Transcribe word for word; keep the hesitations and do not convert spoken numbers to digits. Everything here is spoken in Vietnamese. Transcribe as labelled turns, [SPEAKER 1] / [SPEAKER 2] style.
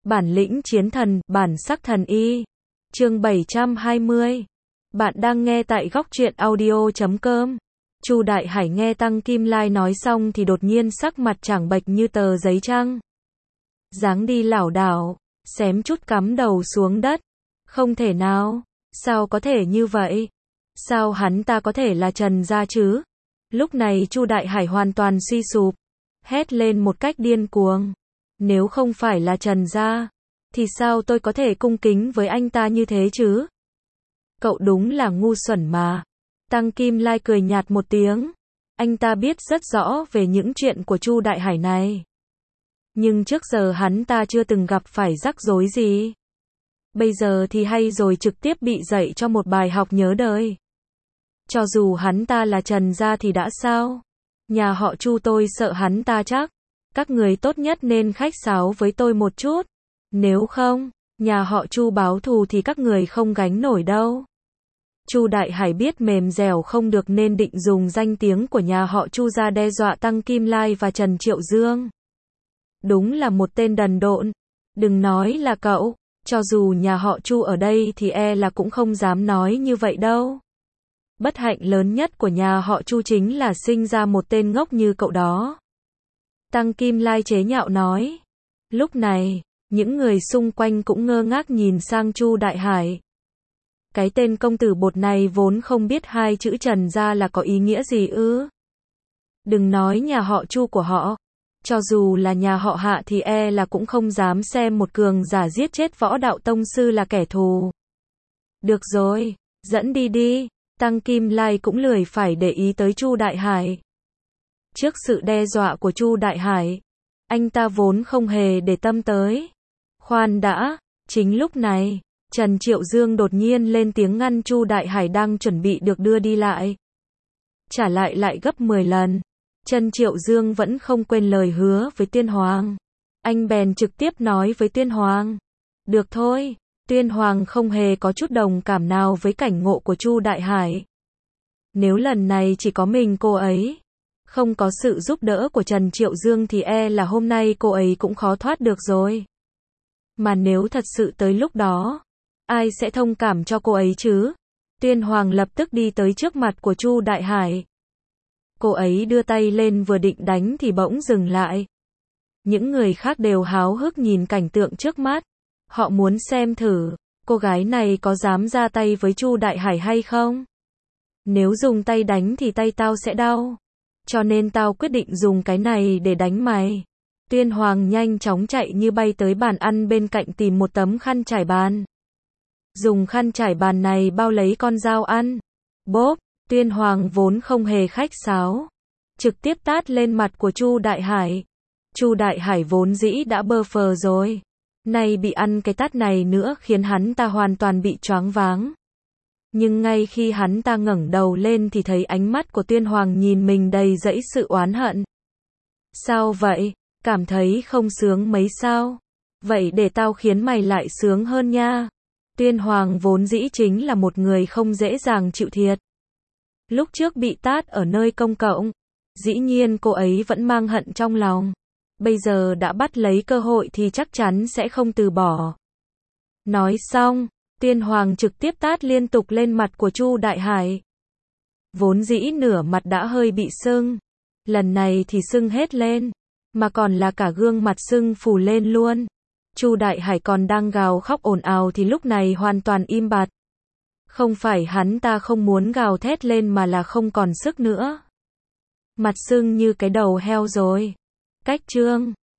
[SPEAKER 1] Bản lĩnh chiến thần, bản sắc thần y. Chương bảy trăm hai mươi. Bạn đang nghe tại góc truyện audio chấm com. Chu Đại Hải nghe Tăng Kim Lai nói xong thì đột nhiên sắc mặt trắng bệch như tờ giấy trắng. Dáng đi lảo đảo, xém chút cắm đầu xuống đất. Không thể nào, sao có thể như vậy? Sao hắn ta có thể là Trần gia chứ? Lúc này Chu Đại Hải hoàn toàn suy sụp, hét lên một cách điên cuồng. Nếu không phải là Trần gia, thì sao tôi có thể cung kính với anh ta như thế chứ? Cậu đúng là ngu xuẩn mà. Tăng Kim Lai cười nhạt một tiếng. Anh ta biết rất rõ về những chuyện của Chu Đại Hải này. Nhưng trước giờ hắn ta chưa từng gặp phải rắc rối gì. Bây giờ thì hay rồi, trực tiếp bị dạy cho một bài học nhớ đời. Cho dù hắn ta là Trần gia thì đã sao? Nhà họ Chu tôi sợ hắn ta chắc. Các người tốt nhất nên khách sáo với tôi một chút. Nếu không, nhà họ Chu báo thù thì các người không gánh nổi đâu. Chu Đại Hải biết mềm dẻo không được nên định dùng danh tiếng của nhà họ Chu ra đe dọa Tăng Kim Lai và Trần Triệu Dương. Đúng là một tên đần độn. Đừng nói là cậu, cho dù nhà họ Chu ở đây thì e là cũng không dám nói như vậy đâu. Bất hạnh lớn nhất của nhà họ Chu chính là sinh ra một tên ngốc như cậu đó. Tăng Kim Lai chế nhạo nói. Lúc này, những người xung quanh cũng ngơ ngác nhìn sang Chu Đại Hải. Cái tên công tử bột này vốn không biết hai chữ Trần gia là có ý nghĩa gì ư. Đừng nói nhà họ Chu của họ, cho dù là nhà họ Hạ thì e là cũng không dám xem một cường giả giết chết võ đạo tông sư là kẻ thù. Được rồi, dẫn đi đi. Tăng Kim Lai cũng lười phải để ý tới Chu Đại Hải. Trước sự đe dọa của Chu Đại Hải, anh ta vốn không hề để tâm tới. Khoan đã, chính lúc này, Trần Triệu Dương đột nhiên lên tiếng ngăn Chu Đại Hải đang chuẩn bị được đưa đi lại. Trả lại lại gấp mười lần. Trần Triệu Dương vẫn không quên lời hứa với Tiên Hoàng. Anh bèn trực tiếp nói với Tiên Hoàng. Được thôi. Tiên Hoàng không hề có chút đồng cảm nào với cảnh ngộ của Chu Đại Hải. Nếu lần này chỉ có mình cô ấy, không có sự giúp đỡ của Trần Triệu Dương thì e là hôm nay cô ấy cũng khó thoát được rồi. Mà nếu thật sự tới lúc đó, ai sẽ thông cảm cho cô ấy chứ? Tiên Hoàng lập tức đi tới trước mặt của Chu Đại Hải. Cô ấy đưa tay lên vừa định đánh thì bỗng dừng lại. Những người khác đều háo hức nhìn cảnh tượng trước mắt. Họ muốn xem thử, cô gái này có dám ra tay với Chu Đại Hải hay không? Nếu dùng tay đánh thì tay tao sẽ đau. Cho nên tao quyết định dùng cái này để đánh mày. Tiên Hoàng nhanh chóng chạy như bay tới bàn ăn bên cạnh tìm một tấm khăn trải bàn. Dùng khăn trải bàn này bao lấy con dao ăn. Bốp, Tiên Hoàng vốn không hề khách sáo, trực tiếp tát lên mặt của Chu Đại Hải. Chu Đại Hải vốn dĩ đã bơ phờ rồi. Nay bị ăn cái tát này nữa khiến hắn ta hoàn toàn bị choáng váng. Nhưng ngay khi hắn ta ngẩng đầu lên thì thấy ánh mắt của Tiên Hoàng nhìn mình đầy dẫy sự oán hận. Sao vậy? Cảm thấy không sướng mấy sao? Vậy để tao khiến mày lại sướng hơn nha. Tiên Hoàng vốn dĩ chính là một người không dễ dàng chịu thiệt. Lúc trước bị tát ở nơi công cộng, dĩ nhiên cô ấy vẫn mang hận trong lòng. Bây giờ đã bắt lấy cơ hội thì chắc chắn sẽ không từ bỏ. Nói xong, Tiên Hoàng trực tiếp tát liên tục lên mặt của Chu Đại Hải. Vốn dĩ nửa mặt đã hơi bị sưng. Lần này thì sưng hết lên. Mà còn là cả gương mặt sưng phù lên luôn. Chu Đại Hải còn đang gào khóc ồn ào thì lúc này hoàn toàn im bặt. Không phải hắn ta không muốn gào thét lên mà là không còn sức nữa. Mặt sưng như cái đầu heo rồi. Cách trương,